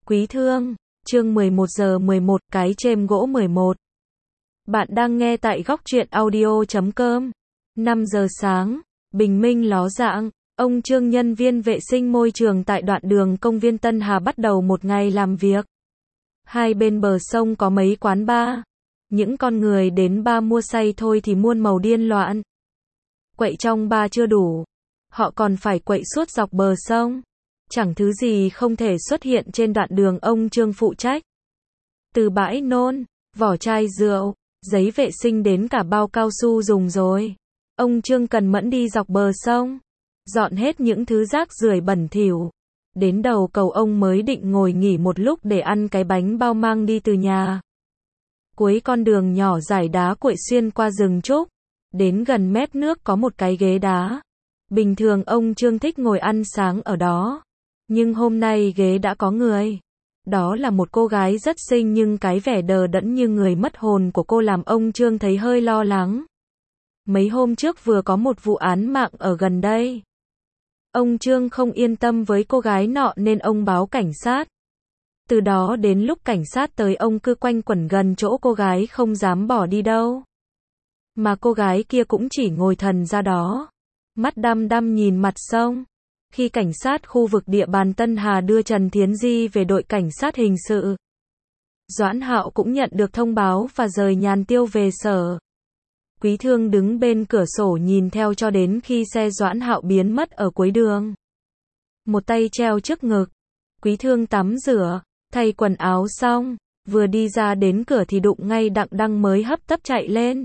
Quý thương, chương 11 giờ 11, cái chêm gỗ 11. Bạn đang nghe tại góc truyện audio.com. 5 giờ sáng, bình minh ló dạng, ông Trương nhân viên vệ sinh môi trường tại đoạn đường công viên Tân Hà bắt đầu một ngày làm việc. Hai bên bờ sông có mấy quán bar. Những con người đến bar mua say thôi thì muôn màu điên loạn. Quậy trong bar chưa đủ, họ còn phải quậy suốt dọc bờ sông. Chẳng thứ gì không thể xuất hiện trên đoạn đường ông Trương phụ trách. Từ bãi nôn, vỏ chai rượu, giấy vệ sinh đến cả bao cao su dùng rồi. Ông Trương cần mẫn đi dọc bờ sông, dọn hết những thứ rác rưởi bẩn thỉu. Đến đầu cầu ông mới định ngồi nghỉ một lúc để ăn cái bánh bao mang đi từ nhà. Cuối con đường nhỏ dải đá cuội xuyên qua rừng trúc, đến gần mép nước có một cái ghế đá. Bình thường ông Trương thích ngồi ăn sáng ở đó. Nhưng hôm nay ghế đã có người. Đó là một cô gái rất xinh nhưng cái vẻ đờ đẫn như người mất hồn của cô làm ông Trương thấy hơi lo lắng. Mấy hôm trước vừa có một vụ án mạng ở gần đây. Ông Trương không yên tâm với cô gái nọ nên ông báo cảnh sát. Từ đó đến lúc cảnh sát tới ông cứ quanh quẩn gần chỗ cô gái không dám bỏ đi đâu. Mà cô gái kia cũng chỉ ngồi thần ra đó, mắt đăm đăm nhìn mặt sông. Khi cảnh sát khu vực địa bàn Tân Hà đưa Trần Thiến Di về đội cảnh sát hình sự, Doãn Hạo cũng nhận được thông báo và rời Nhàn Tiêu về sở. Quý thương đứng bên cửa sổ nhìn theo cho đến khi xe Doãn Hạo biến mất ở cuối đường. Một tay treo trước ngực. Quý thương tắm rửa, thay quần áo xong, vừa đi ra đến cửa thì đụng ngay Đặng Đăng mới hấp tấp chạy lên.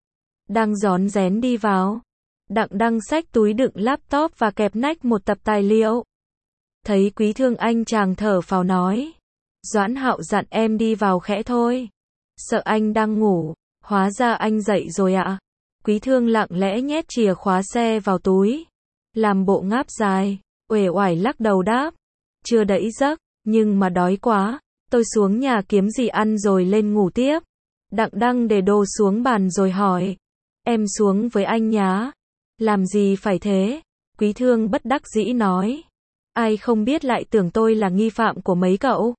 Đang rón rén đi vào. Đặng Đăng xách túi đựng laptop và kẹp nách một tập tài liệu. Thấy quý thương anh chàng thở phào nói. Doãn Hạo dặn em đi vào khẽ thôi. Sợ anh đang ngủ, hóa ra anh dậy rồi ạ. Quý thương lặng lẽ nhét chìa khóa xe vào túi. Làm bộ ngáp dài, uể oải lắc đầu đáp. Chưa đẫy giấc, nhưng mà đói quá. Tôi xuống nhà kiếm gì ăn rồi lên ngủ tiếp. Đặng Đăng để đồ xuống bàn rồi hỏi. Em xuống với anh nhá. Làm gì phải thế? Quý thương bất đắc dĩ nói. Ai không biết lại tưởng tôi là nghi phạm của mấy cậu.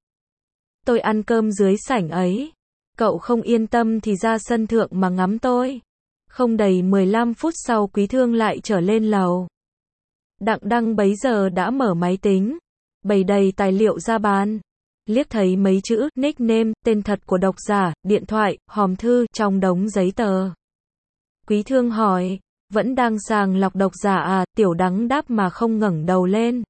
Tôi ăn cơm dưới sảnh ấy. Cậu không yên tâm thì ra sân thượng mà ngắm tôi. Không đầy 15 phút sau quý thương lại trở lên lầu. Đặng Đăng bấy giờ đã mở máy tính, bày đầy tài liệu ra bàn. Liếc thấy mấy chữ nickname, tên thật của độc giả, điện thoại, hòm thư trong đống giấy tờ. Quý thương hỏi. Vẫn đang sàng lọc độc giả à? Tiểu Đắng đáp mà không ngẩng đầu lên.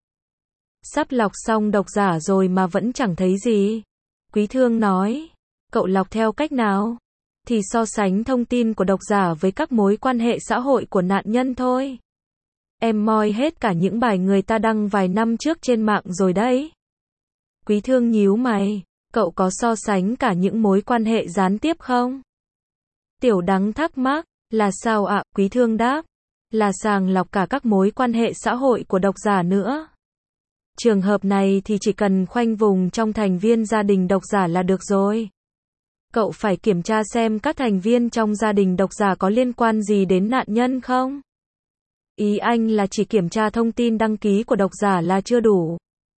Sắp lọc xong độc giả rồi mà vẫn chẳng thấy gì. Quý thương nói. Cậu lọc theo cách nào? Thì so sánh thông tin của độc giả với các mối quan hệ xã hội của nạn nhân thôi. Em moi hết cả những bài người ta đăng vài năm trước trên mạng rồi đấy. Quý thương nhíu mày. Cậu có so sánh cả những mối quan hệ gián tiếp không? Tiểu Đắng thắc mắc. Là sao ạ? Quý thương đáp. Là sàng lọc cả các mối quan hệ xã hội của độc giả nữa. Trường hợp này thì chỉ cần khoanh vùng trong thành viên gia đình độc giả là được rồi. Cậu phải kiểm tra xem các thành viên trong gia đình độc giả có liên quan gì đến nạn nhân không? Ý anh là chỉ kiểm tra thông tin đăng ký của độc giả là chưa đủ.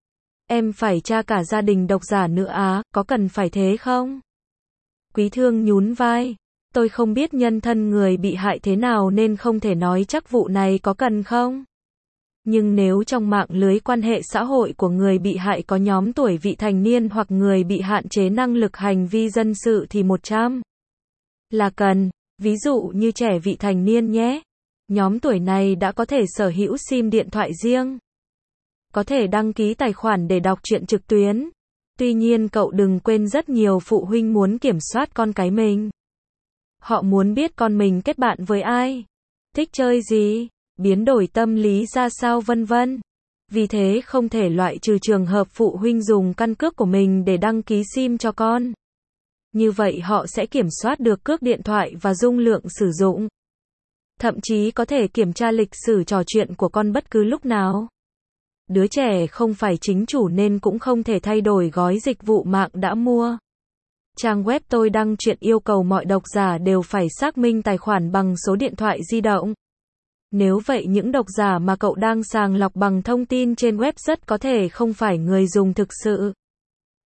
Em phải tra cả gia đình độc giả nữa á, có cần phải thế không? Quý thương nhún vai. Tôi không biết nhân thân người bị hại thế nào nên không thể nói chắc vụ này có cần không. Nhưng nếu trong mạng lưới quan hệ xã hội của người bị hại có nhóm tuổi vị thành niên hoặc người bị hạn chế năng lực hành vi dân sự thì 100 là cần. Ví dụ như trẻ vị thành niên nhé. Nhóm tuổi này đã có thể sở hữu SIM điện thoại riêng. Có thể đăng ký tài khoản để đọc truyện trực tuyến. Tuy nhiên cậu đừng quên rất nhiều phụ huynh muốn kiểm soát con cái mình. Họ muốn biết con mình kết bạn với ai, thích chơi gì, biến đổi tâm lý ra sao vân vân. Vì thế không thể loại trừ trường hợp phụ huynh dùng căn cước của mình để đăng ký SIM cho con. Như vậy họ sẽ kiểm soát được cước điện thoại và dung lượng sử dụng. Thậm chí có thể kiểm tra lịch sử trò chuyện của con bất cứ lúc nào. Đứa trẻ không phải chính chủ nên cũng không thể thay đổi gói dịch vụ mạng đã mua. Trang web tôi đăng truyện yêu cầu mọi độc giả đều phải xác minh tài khoản bằng số điện thoại di động. Nếu vậy những độc giả mà cậu đang sàng lọc bằng thông tin trên web rất có thể không phải người dùng thực sự.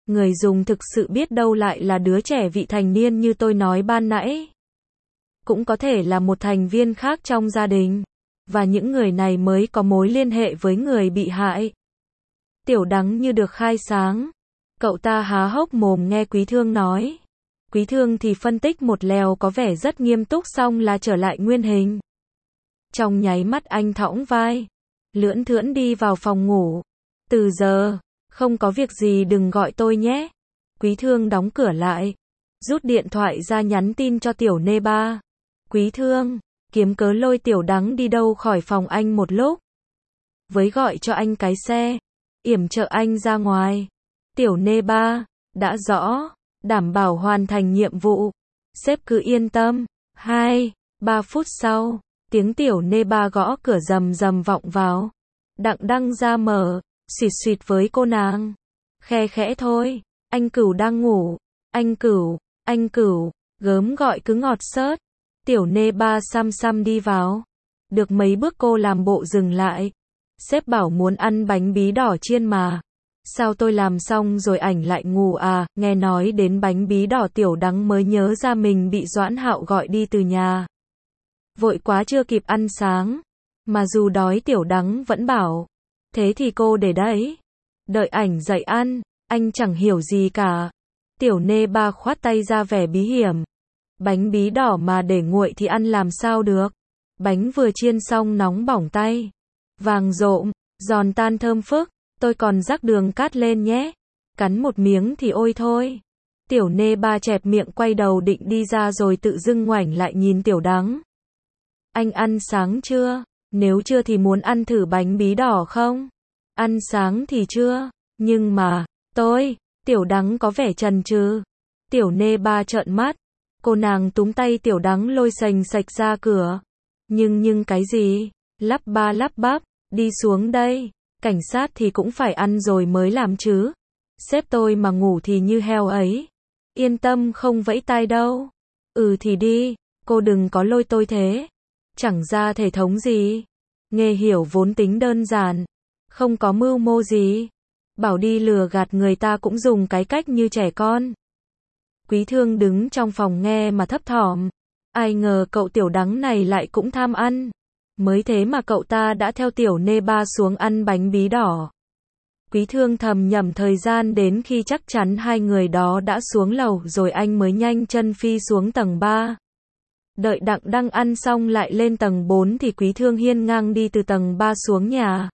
Người dùng thực sự biết đâu lại là đứa trẻ vị thành niên như tôi nói ban nãy. Cũng có thể là một thành viên khác trong gia đình. Và những người này mới có mối liên hệ với người bị hại. Tiểu Đắng như được khai sáng. Cậu ta há hốc mồm nghe Quý Thương nói. Quý Thương thì phân tích một lèo có vẻ rất nghiêm túc xong là trở lại nguyên hình. Trong nháy mắt anh thõng vai, lưỡn thưỡn đi vào phòng ngủ. Từ giờ, không có việc gì đừng gọi tôi nhé. Quý Thương đóng cửa lại, rút điện thoại ra nhắn tin cho Tiểu Nê Ba. Quý Thương, kiếm cớ lôi Tiểu Đắng đi đâu khỏi phòng anh một lúc. Với gọi cho anh cái xe, yểm trợ anh ra ngoài. Tiểu Nê Ba, đã rõ, đảm bảo hoàn thành nhiệm vụ. Sếp cứ yên tâm. 2-3 phút sau, tiếng Tiểu Nê Ba gõ cửa rầm rầm vọng vào. Đặng Đăng ra mở, xịt xịt với cô nàng. Khe khẽ thôi, anh Cửu đang ngủ. Anh Cửu, gớm gọi cứ ngọt xớt. Tiểu Nê Ba xăm xăm đi vào. Được mấy bước cô làm bộ dừng lại. Sếp bảo muốn ăn bánh bí đỏ chiên mà. Sao tôi làm xong rồi ảnh lại ngủ à? Nghe nói đến bánh bí đỏ Tiểu Đắng mới nhớ ra mình bị Doãn Hạo gọi đi từ nhà. Vội quá chưa kịp ăn sáng. Mà dù đói Tiểu Đắng vẫn bảo. Thế thì cô để đấy. Đợi ảnh dậy ăn. Anh chẳng hiểu gì cả. Tiểu Nê Ba khoát tay ra vẻ bí hiểm. Bánh bí đỏ mà để nguội thì ăn làm sao được. Bánh vừa chiên xong nóng bỏng tay. Vàng rộm, giòn tan thơm phức. Tôi còn rắc đường cát lên nhé. Cắn một miếng thì ôi thôi. Tiểu Nê Ba chẹp miệng quay đầu định đi ra rồi tự dưng ngoảnh lại nhìn Tiểu Đắng. Anh ăn sáng chưa? Nếu chưa thì muốn ăn thử bánh bí đỏ không? Ăn sáng thì chưa. Nhưng mà, Tiểu Đắng có vẻ chần chừ. Tiểu Nê Ba trợn mắt. Cô nàng túm tay Tiểu Đắng lôi sành sạch ra cửa. Nhưng cái gì? Lắp ba lắp bắp. Đi xuống đây. Cảnh sát thì cũng phải ăn rồi mới làm chứ. Sếp tôi mà ngủ thì như heo ấy. Yên tâm không vẫy tai đâu. Ừ thì đi. Cô đừng có lôi tôi thế. Chẳng ra thể thống gì. Nghề hiểu vốn tính đơn giản. Không có mưu mô gì. Bảo đi lừa gạt người ta cũng dùng cái cách như trẻ con. Quý Thương đứng trong phòng nghe mà thấp thỏm. Ai ngờ cậu Tiểu Đắng này lại cũng tham ăn. Mới thế mà cậu ta đã theo Tiểu Nê Ba xuống ăn bánh bí đỏ. Quý Thương thầm nhẩm thời gian đến khi chắc chắn hai người đó đã xuống lầu rồi anh mới nhanh chân phi xuống tầng 3. Đợi Đặng Đăng ăn xong lại lên tầng 4 thì Quý Thương hiên ngang đi từ tầng 3 xuống nhà.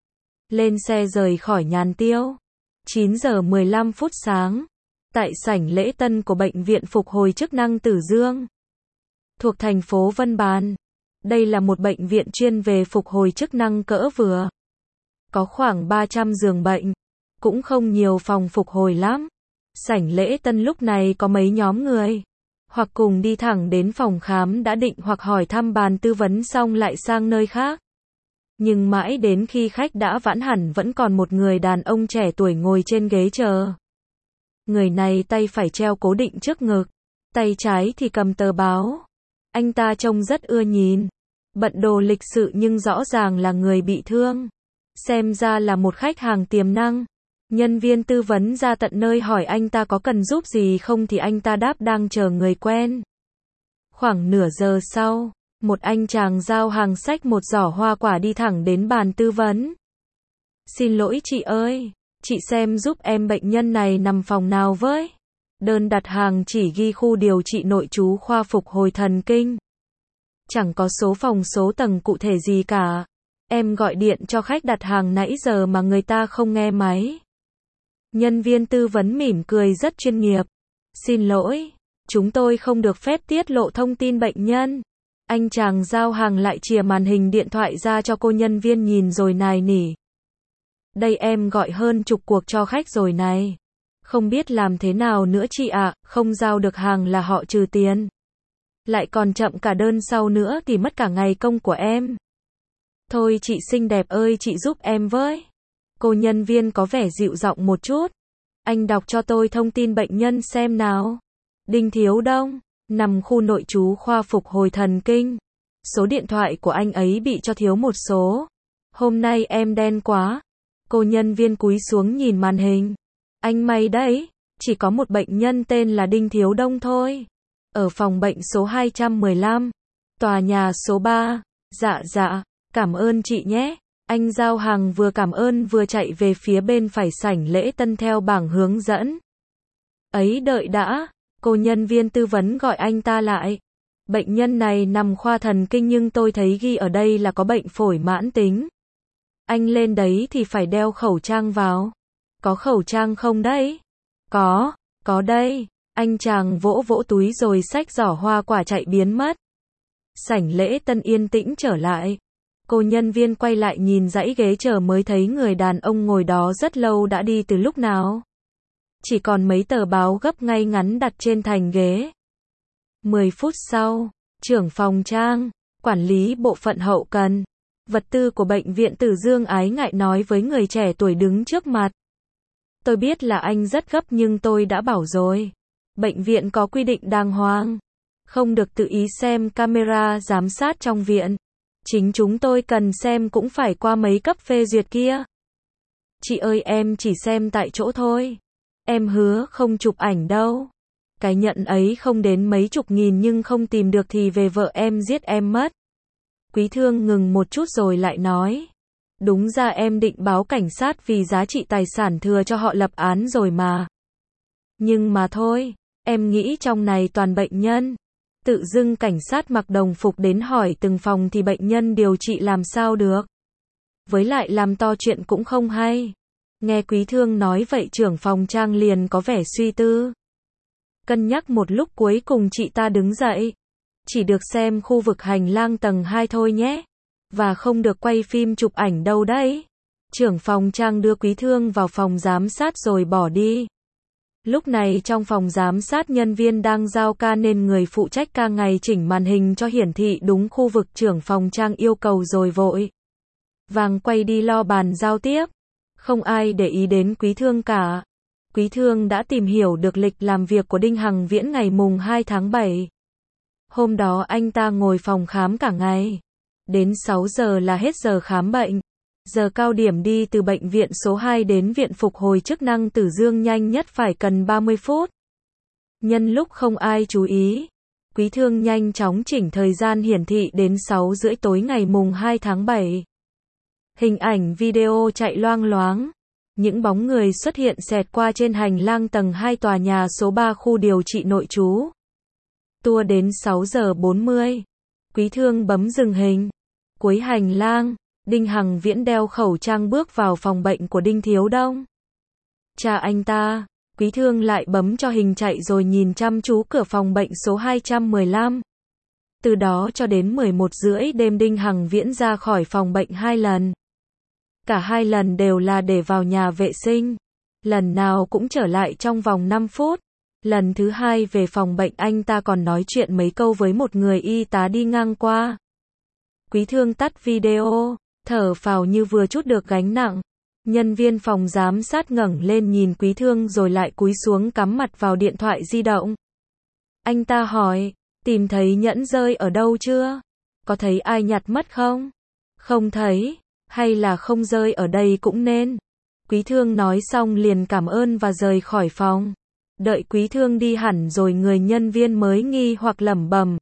Lên xe rời khỏi Nhàn Tiêu. 9 giờ 15 phút sáng. Tại sảnh lễ tân của Bệnh viện Phục hồi chức năng Tử Dương. Thuộc thành phố Vân Bàn. Đây là một bệnh viện chuyên về phục hồi chức năng cỡ vừa. Có khoảng 300 giường bệnh. Cũng không nhiều phòng phục hồi lắm. Sảnh lễ tân lúc này có mấy nhóm người. Hoặc cùng đi thẳng đến phòng khám đã định hoặc hỏi thăm bàn tư vấn xong lại sang nơi khác. Nhưng mãi đến khi khách đã vãn hẳn vẫn còn một người đàn ông trẻ tuổi ngồi trên ghế chờ. Người này tay phải treo cố định trước ngực. Tay trái thì cầm tờ báo. Anh ta trông rất ưa nhìn. Bận đồ lịch sự nhưng rõ ràng là người bị thương. Xem ra là một khách hàng tiềm năng. Nhân viên tư vấn ra tận nơi hỏi anh ta có cần giúp gì không thì anh ta đáp đang chờ người quen. Khoảng nửa giờ sau, một anh chàng giao hàng xách một giỏ hoa quả đi thẳng đến bàn tư vấn. Xin lỗi chị ơi, chị xem giúp em bệnh nhân này nằm phòng nào với? Đơn đặt hàng chỉ ghi khu điều trị nội trú khoa phục hồi thần kinh. Chẳng có số phòng số tầng cụ thể gì cả. Em gọi điện cho khách đặt hàng nãy giờ mà người ta không nghe máy. Nhân viên tư vấn mỉm cười rất chuyên nghiệp. Xin lỗi, chúng tôi không được phép tiết lộ thông tin bệnh nhân. Anh chàng giao hàng lại chìa màn hình điện thoại ra cho cô nhân viên nhìn rồi nài nỉ. Đây em gọi hơn chục cuộc cho khách rồi này. Không biết làm thế nào nữa chị ạ, không giao được hàng là họ trừ tiền. Lại còn chậm cả đơn sau nữa thì mất cả ngày công của em. Thôi chị xinh đẹp ơi chị giúp em với. Cô nhân viên có vẻ dịu giọng một chút. Anh đọc cho tôi thông tin bệnh nhân xem nào. Đinh Thiếu Đông, nằm khu nội trú khoa phục hồi thần kinh. Số điện thoại của anh ấy bị cho thiếu một số. Hôm nay em đen quá. Cô nhân viên cúi xuống nhìn màn hình. Anh may đấy, chỉ có một bệnh nhân tên là Đinh Thiếu Đông thôi. Ở phòng bệnh số 215, tòa nhà số 3. Dạ, cảm ơn chị nhé. Anh giao hàng vừa cảm ơn vừa chạy về phía bên phải sảnh lễ tân theo bảng hướng dẫn. Ấy đợi đã, cô nhân viên tư vấn gọi anh ta lại. Bệnh nhân này nằm khoa thần kinh nhưng tôi thấy ghi ở đây là có bệnh phổi mãn tính. Anh lên đấy thì phải đeo khẩu trang vào. Có khẩu trang không đấy? Có đây. Anh chàng vỗ vỗ túi rồi xách giỏ hoa quả chạy biến mất. Sảnh lễ tân yên tĩnh trở lại. Cô nhân viên quay lại nhìn dãy ghế chờ mới thấy người đàn ông ngồi đó rất lâu đã đi từ lúc nào. Chỉ còn mấy tờ báo gấp ngay ngắn đặt trên thành ghế. 10 phút sau, trưởng phòng Trang, quản lý bộ phận hậu cần, vật tư của bệnh viện Từ Dương ái ngại nói với người trẻ tuổi đứng trước mặt. Tôi biết là anh rất gấp nhưng tôi đã bảo rồi. Bệnh viện có quy định đàng hoàng. Không được tự ý xem camera giám sát trong viện. Chính chúng tôi cần xem cũng phải qua mấy cấp phê duyệt kia. Chị ơi em chỉ xem tại chỗ thôi. Em hứa không chụp ảnh đâu. Cái nhận ấy không đến mấy chục nghìn nhưng không tìm được thì về vợ em giết em mất. Quý Thương ngừng một chút rồi lại nói. Đúng ra em định báo cảnh sát vì giá trị tài sản thừa cho họ lập án rồi mà. Nhưng mà thôi, em nghĩ trong này toàn bệnh nhân. Tự dưng cảnh sát mặc đồng phục đến hỏi từng phòng thì bệnh nhân điều trị làm sao được. Với lại làm to chuyện cũng không hay. Nghe Quý Thương nói vậy trưởng phòng Trang liền có vẻ suy tư. Cân nhắc một lúc cuối cùng chị ta đứng dậy. Chỉ được xem khu vực hành lang tầng 2 thôi nhé. Và không được quay phim chụp ảnh đâu đấy. Trưởng phòng Trang đưa Quý Thương vào phòng giám sát rồi bỏ đi. Lúc này trong phòng giám sát nhân viên đang giao ca nên người phụ trách ca ngày chỉnh màn hình cho hiển thị đúng khu vực trưởng phòng Trang yêu cầu rồi vội vàng quay đi lo bàn giao tiếp. Không ai để ý đến Quý Thương cả. Quý Thương đã tìm hiểu được lịch làm việc của Đinh Hằng Viễn ngày mùng 2 tháng 7. Hôm đó anh ta ngồi phòng khám cả ngày. Đến 6 giờ là hết giờ khám bệnh. Giờ cao điểm đi từ bệnh viện số 2 đến viện phục hồi chức năng Từ Dương nhanh nhất phải cần 30 phút. Nhân lúc không ai chú ý, Quý Thương nhanh chóng chỉnh thời gian hiển thị đến 6 rưỡi tối ngày mùng 2 tháng 7. Hình ảnh video chạy loang loáng. Những bóng người xuất hiện xẹt qua trên hành lang tầng 2 tòa nhà số 3 khu điều trị nội trú. Tua đến 6 giờ 40. Quý Thương bấm dừng hình. Cuối hành lang, Đinh Hằng Viễn đeo khẩu trang bước vào phòng bệnh của Đinh Thiếu Đông. Cha anh ta, Quý Thương lại bấm cho hình chạy rồi nhìn chăm chú cửa phòng bệnh số 215. Từ đó cho đến 11 rưỡi đêm Đinh Hằng Viễn ra khỏi phòng bệnh 2 lần. Cả 2 lần đều là để vào nhà vệ sinh. Lần nào cũng trở lại trong vòng 5 phút. Lần thứ 2 về phòng bệnh anh ta còn nói chuyện mấy câu với một người y tá đi ngang qua. Quý Thương tắt video, thở phào như vừa trút được gánh nặng. Nhân viên phòng giám sát ngẩng lên nhìn Quý Thương rồi lại cúi xuống cắm mặt vào điện thoại di động. Anh ta hỏi, tìm thấy nhẫn rơi ở đâu chưa? Có thấy ai nhặt mất không? Không thấy, hay là không rơi ở đây cũng nên. Quý Thương nói xong liền cảm ơn và rời khỏi phòng. Đợi Quý Thương đi hẳn rồi người nhân viên mới nghi hoặc lẩm bẩm.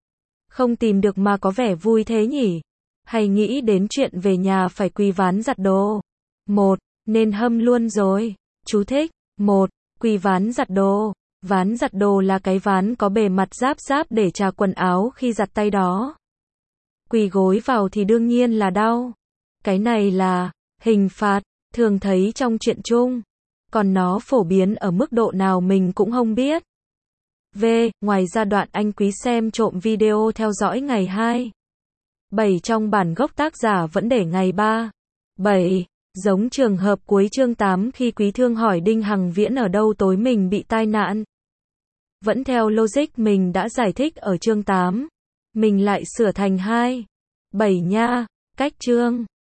Không tìm được mà có vẻ vui thế nhỉ? Hay nghĩ đến chuyện về nhà phải quỳ ván giặt đồ? 1. Nên hâm luôn rồi. Chú thích. 1. Quỳ ván giặt đồ. Ván giặt đồ là cái ván có bề mặt giáp giáp để chà quần áo khi giặt tay đó. Quỳ gối vào thì đương nhiên là đau. Cái này là hình phạt, thường thấy trong truyện chung. Còn nó phổ biến ở mức độ nào mình cũng không biết. V. Ngoài ra đoạn anh Quý xem trộm video theo dõi ngày 2. 7 trong bản gốc tác giả vẫn để ngày 3. 7. Giống trường hợp cuối chương 8 khi Quý Thương hỏi Đinh Hằng Viễn ở đâu tối mình bị tai nạn. Vẫn theo logic mình đã giải thích ở chương 8. Mình lại sửa thành 2. 7 nha, cách chương.